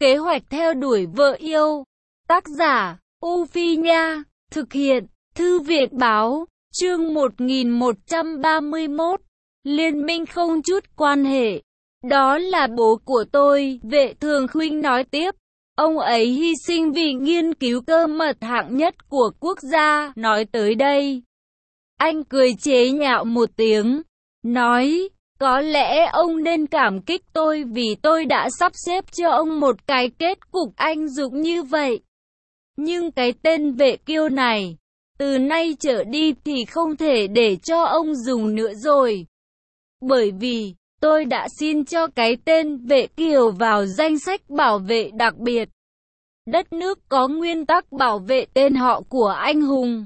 Kế hoạch theo đuổi vợ yêu. Tác giả, U Phi Nha. Thực hiện, Thư viện Báo. Chương 1131. Liên minh không chút quan hệ. Đó là bố của tôi, Vệ Thường Khuynh nói tiếp. Ông ấy hy sinh vì nghiên cứu cơ mật hạng nhất của quốc gia. Nói tới đây, anh cười chế nhạo một tiếng, nói, có lẽ ông nên cảm kích tôi vì tôi đã sắp xếp cho ông một cái kết cục anh dũng như vậy. Nhưng cái tên Vệ Kiêu này, từ nay trở đi thì không thể để cho ông dùng nữa rồi. Bởi vì, tôi đã xin cho cái tên Vệ Kiều vào danh sách bảo vệ đặc biệt. Đất nước có nguyên tắc bảo vệ tên họ của anh hùng.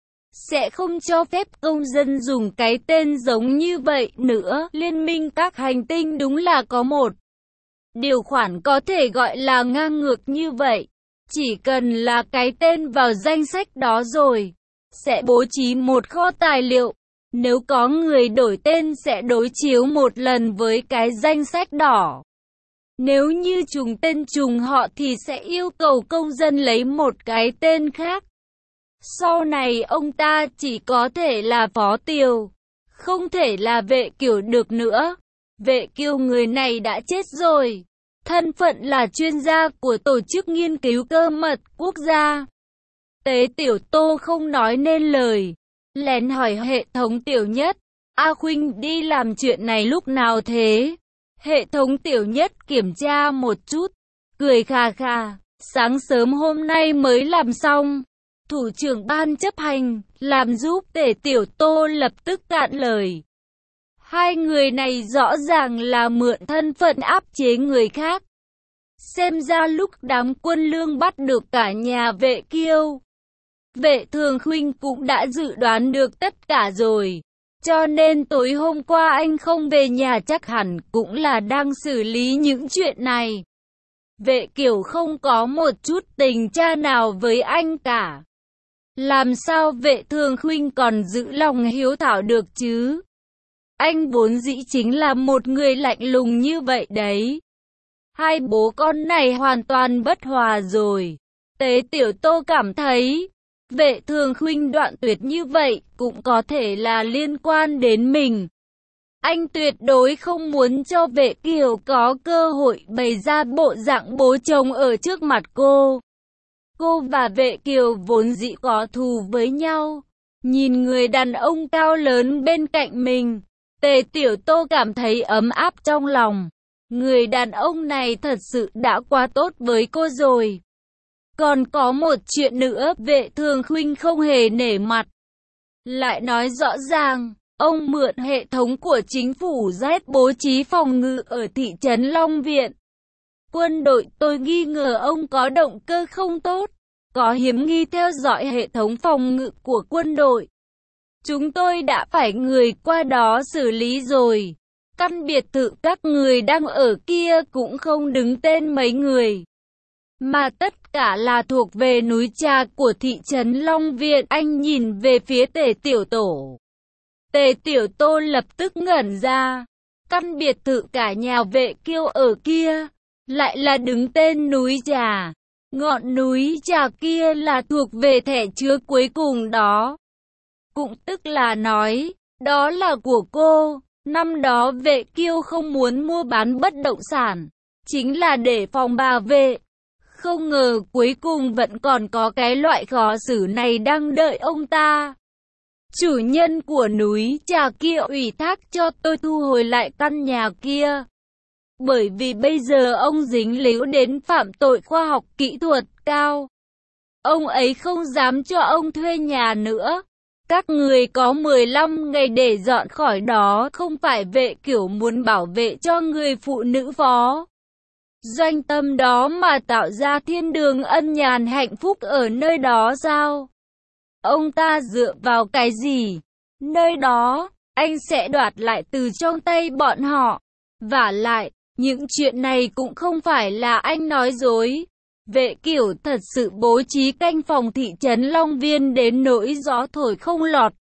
Sẽ không cho phép công dân dùng cái tên giống như vậy nữa. Liên minh các hành tinh đúng là có một điều khoản có thể gọi là ngang ngược như vậy. Chỉ cần là cái tên vào danh sách đó rồi, sẽ bố trí một kho tài liệu. Nếu có người đổi tên sẽ đối chiếu một lần với cái danh sách đỏ. Nếu như trùng tên trùng họ thì sẽ yêu cầu công dân lấy một cái tên khác. Sau này ông ta chỉ có thể là Phó Tiều, không thể là Vệ Kiều được nữa. Vệ Kiều người này đã chết rồi. Thân phận là chuyên gia của tổ chức nghiên cứu cơ mật quốc gia. Tế Tiểu Tô không nói nên lời, lén hỏi hệ thống Tiểu Nhất, A Khuynh đi làm chuyện này lúc nào thế? Hệ thống Tiểu Nhất kiểm tra một chút, cười khà khà, sáng sớm hôm nay mới làm xong. Thủ trưởng ban chấp hành, làm giúp. Tề Tiểu Tô lập tức cạn lời. Hai người này rõ ràng là mượn thân phận áp chế người khác. Xem ra lúc đám quân lương bắt được cả nhà Vệ Kiêu, Vệ Thường Khuynh cũng đã dự đoán được tất cả rồi. Cho nên tối hôm qua anh không về nhà chắc hẳn cũng là đang xử lý những chuyện này. Vệ Kiều không có một chút tình cha nào với anh cả. Làm sao Vệ Thường Khuynh còn giữ lòng hiếu thảo được chứ? Anh vốn dĩ chính là một người lạnh lùng như vậy đấy. Hai bố con này hoàn toàn bất hòa rồi. Tế Tiểu Tô cảm thấy, Vệ Thường Khuynh đoạn tuyệt như vậy cũng có thể là liên quan đến mình. Anh tuyệt đối không muốn cho Vệ Kiều có cơ hội bày ra bộ dạng bố chồng ở trước mặt cô. Cô và Vệ Kiều vốn dĩ có thù với nhau. Nhìn người đàn ông cao lớn bên cạnh mình, Tề Tiểu Tô cảm thấy ấm áp trong lòng. Người đàn ông này thật sự đã quá tốt với cô rồi. Còn có một chuyện nữa, Vệ Thường Khuynh không hề nể mặt. Lại nói rõ ràng, ông mượn hệ thống của chính phủ Z bố trí phòng ngự ở thị trấn Long Viện. Quân đội, tôi nghi ngờ ông có động cơ không tốt, có hiếm nghi theo dõi hệ thống phòng ngự của quân đội. Chúng tôi đã phải người qua đó xử lý rồi. Căn biệt thự các người đang ở kia cũng không đứng tên mấy người, mà tất cả là thuộc về núi trà của thị trấn Long Viện. Anh nhìn về phía Tề Tiểu Tổ. Tề Tiểu Tô lập tức ngẩn ra. Căn biệt thự cả nhà Vệ Kiêu ở kia, lại là đứng tên núi trà. Ngọn núi trà kia là thuộc về thẻ chứa cuối cùng đó. Cũng tức là nói, đó là của cô. Năm đó Vệ Kiêu không muốn mua bán bất động sản, chính là để phòng bà Vệ. Không ngờ cuối cùng vẫn còn có cái loại khó xử này đang đợi ông ta. Chủ nhân của núi trà kia ủy thác cho tôi thu hồi lại căn nhà kia. Bởi vì bây giờ ông dính líu đến phạm tội khoa học kỹ thuật cao. Ông ấy không dám cho ông thuê nhà nữa. Các người có 15 ngày để dọn khỏi đó, không phải Vệ Kiều muốn bảo vệ cho người phụ nữ phó doanh tâm đó mà tạo ra thiên đường ân nhàn hạnh phúc ở nơi đó sao? Ông ta dựa vào cái gì? Nơi đó, anh sẽ đoạt lại từ trong tay bọn họ. Vả lại, những chuyện này cũng không phải là anh nói dối. Vệ Kiều thật sự bố trí canh phòng thị trấn Long Viên đến nỗi gió thổi không lọt.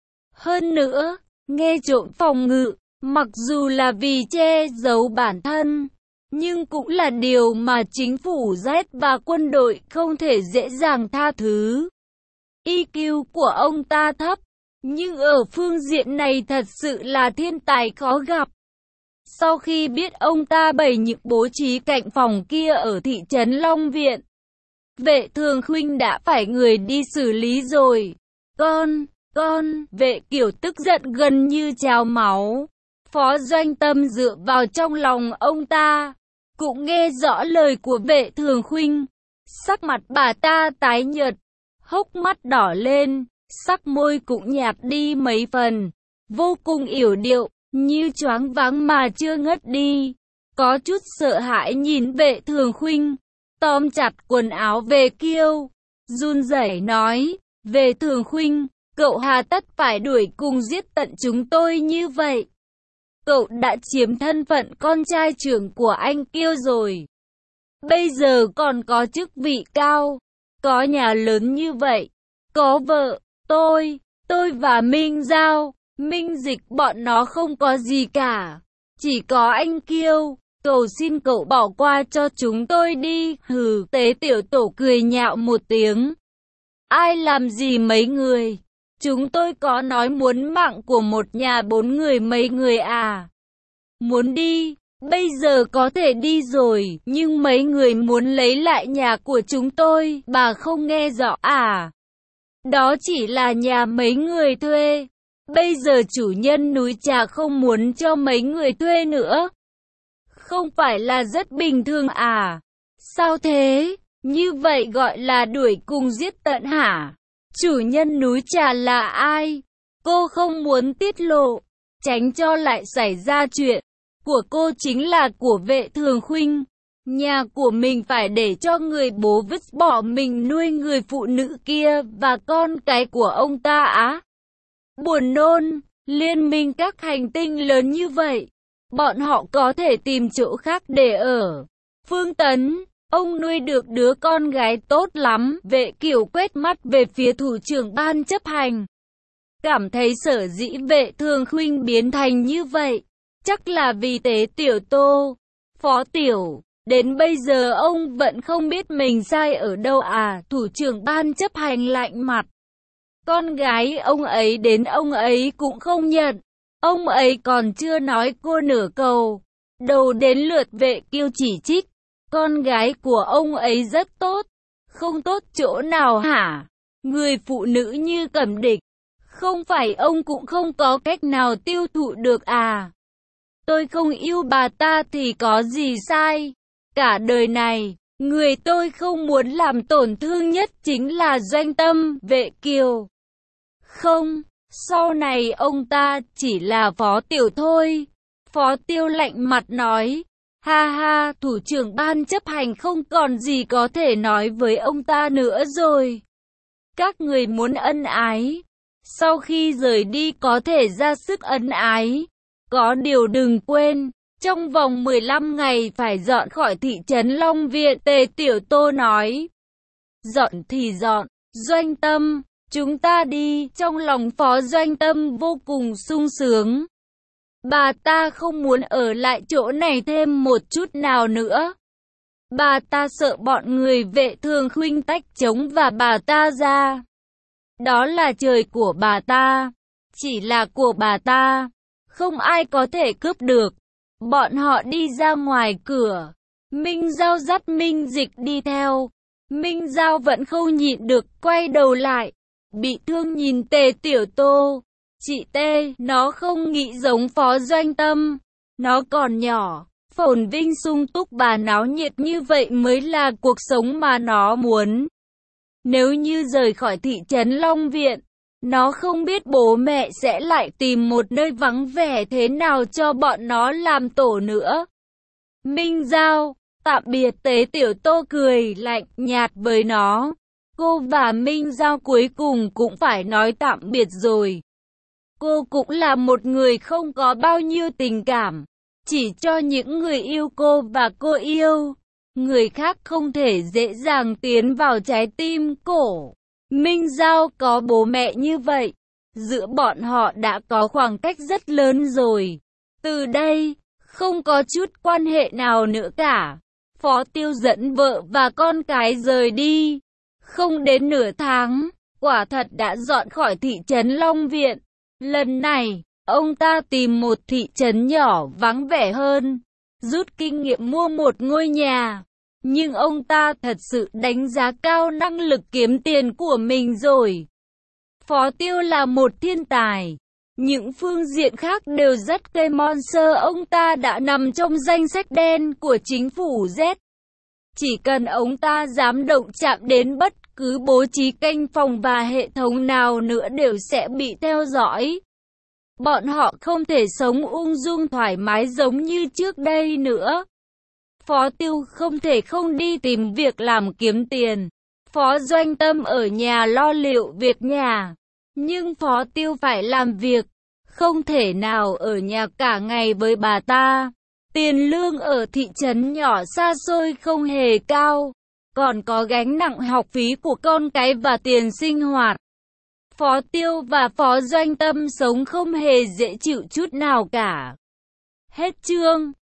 Hơn nữa, nghe trộm phòng ngự, mặc dù là vì che giấu bản thân, nhưng cũng là điều mà chính phủ Z và quân đội không thể dễ dàng tha thứ. EQ của ông ta thấp, nhưng ở phương diện này thật sự là thiên tài khó gặp. Sau khi biết ông ta bày những bố trí cạnh phòng kia ở thị trấn Long Viện, Vệ Thường Khuynh đã phải người đi xử lý rồi. Vệ Kiểu tức giận gần như trào máu. Phó Doanh Tâm dựa vào trong lòng ông ta, cũng nghe rõ lời của Vệ Thường Khuynh. Sắc mặt bà ta tái nhợt, hốc mắt đỏ lên, sắc môi cũng nhạt đi mấy phần, vô cùng yểu điệu, như choáng váng mà chưa ngất đi. Có chút sợ hãi nhìn Vệ Thường Khuynh, tóm chặt quần áo Vệ Kiêu, run rẩy nói, Vệ Thường Khuynh, cậu hà tất phải đuổi cùng giết tận chúng tôi như vậy. Cậu đã chiếm thân phận con trai trưởng của anh Kiêu rồi. Bây giờ còn có chức vị cao, có nhà lớn như vậy, có vợ, tôi và Minh Giao, Minh Dịch bọn nó không có gì cả. Chỉ có anh Kiêu, cầu xin cậu bỏ qua cho chúng tôi đi. Hừ, Tế Tiểu Tổ cười nhạo một tiếng. Ai làm gì mấy người? Chúng tôi có nói muốn mạng của một nhà 4 người mấy người à? Muốn đi, bây giờ có thể đi rồi, nhưng mấy người muốn lấy lại nhà của chúng tôi, bà không nghe rõ à? Đó chỉ là nhà mấy người thuê. Bây giờ chủ nhân núi trà không muốn cho mấy người thuê nữa. Không phải là rất bình thường à? Sao thế? Như vậy gọi là đuổi cùng giết tận hả? Chủ nhân núi trà là ai? Cô không muốn tiết lộ, tránh cho lại xảy ra chuyện. Của cô chính là của Vệ Thường Khuynh. Nhà của mình phải để cho người bố vứt bỏ mình nuôi người phụ nữ kia và con cái của ông ta á. Buồn nôn, liên minh các hành tinh lớn như vậy, bọn họ có thể tìm chỗ khác để ở. Phương Tấn, ông nuôi được đứa con gái tốt lắm. Vệ Kiểu quét mắt về phía thủ trưởng ban chấp hành, cảm thấy sở dĩ Vệ Thường Khuynh biến thành như vậy, chắc là vì Tế Tiểu Tô. Phó Tiểu, đến bây giờ ông vẫn không biết mình sai ở đâu à? Thủ trưởng ban chấp hành lạnh mặt. Con gái ông ấy đến ông ấy cũng không nhận. Ông ấy còn chưa nói cô nửa câu, đầu đến lượt Vệ Kiêu chỉ trích. Con gái của ông ấy rất tốt. Không tốt chỗ nào hả? Người phụ nữ như Cẩm Địch, không phải ông cũng không có cách nào tiêu thụ được à? Tôi không yêu bà ta thì có gì sai? Cả đời này, người tôi không muốn làm tổn thương nhất chính là Doanh Tâm. Vệ Kiều. Không, sau này ông ta chỉ là Phó Tiểu thôi. Phó Tiêu lạnh mặt nói. Ha ha, thủ trưởng ban chấp hành không còn gì có thể nói với ông ta nữa rồi. Các người muốn ân ái, sau khi rời đi có thể ra sức ân ái. Có điều đừng quên, trong vòng 15 ngày phải dọn khỏi thị trấn Long Viện. Tề Tiểu Tô nói. Dọn thì dọn, Doanh Tâm, chúng ta đi. Trong lòng Phó Doanh Tâm vô cùng sung sướng. Bà ta không muốn ở lại chỗ này thêm một chút nào nữa. Bà ta sợ bọn người Vệ Thường Khuynh tách trống và bà ta ra. Đó là trời của bà ta, chỉ là của bà ta, không ai có thể cướp được. Bọn họ đi ra ngoài cửa, Minh Giao dắt Minh Dịch đi theo. Minh Giao vẫn không nhịn được, quay đầu lại, bị thương nhìn Tề Tiểu Tô. Chị Tê, nó không nghĩ giống Phó Doanh Tâm. Nó còn nhỏ, phồn vinh sung túc và náo nhiệt như vậy mới là cuộc sống mà nó muốn. Nếu như rời khỏi thị trấn Long Viện, nó không biết bố mẹ sẽ lại tìm một nơi vắng vẻ thế nào cho bọn nó làm tổ nữa. Minh Giao, tạm biệt. Tế Tiểu Tô cười lạnh nhạt với nó. Cô và Minh Giao cuối cùng cũng phải nói tạm biệt rồi. Cô cũng là một người không có bao nhiêu tình cảm, chỉ cho những người yêu cô và cô yêu. Người khác không thể dễ dàng tiến vào trái tim cổ. Minh Giao có bố mẹ như vậy, giữa bọn họ đã có khoảng cách rất lớn rồi. Từ đây, không có chút quan hệ nào nữa cả. Phó Tiêu dẫn vợ và con cái rời đi. Không đến nửa tháng, quả thật đã dọn khỏi thị trấn Long Viện. Lần này, ông ta tìm một thị trấn nhỏ vắng vẻ hơn, rút kinh nghiệm mua một ngôi nhà. Nhưng ông ta thật sự đánh giá cao năng lực kiếm tiền của mình rồi. Phó Tiêu là một thiên tài. Những phương diện khác đều rất cây monster, ông ta đã nằm trong danh sách đen của chính phủ Z. Chỉ cần ông ta dám động chạm đến bất cứ bố trí kênh phòng và hệ thống nào nữa đều sẽ bị theo dõi. Bọn họ không thể sống ung dung thoải mái giống như trước đây nữa. Phó Tiêu không thể không đi tìm việc làm kiếm tiền. Phó Doanh Tâm ở nhà lo liệu việc nhà. Nhưng Phó Tiêu phải làm việc, không thể nào ở nhà cả ngày với bà ta. Tiền lương ở thị trấn nhỏ xa xôi không hề cao, còn có gánh nặng học phí của con cái và tiền sinh hoạt. Phó Tiêu và Phó Doanh Tâm sống không hề dễ chịu chút nào cả. Hết chương.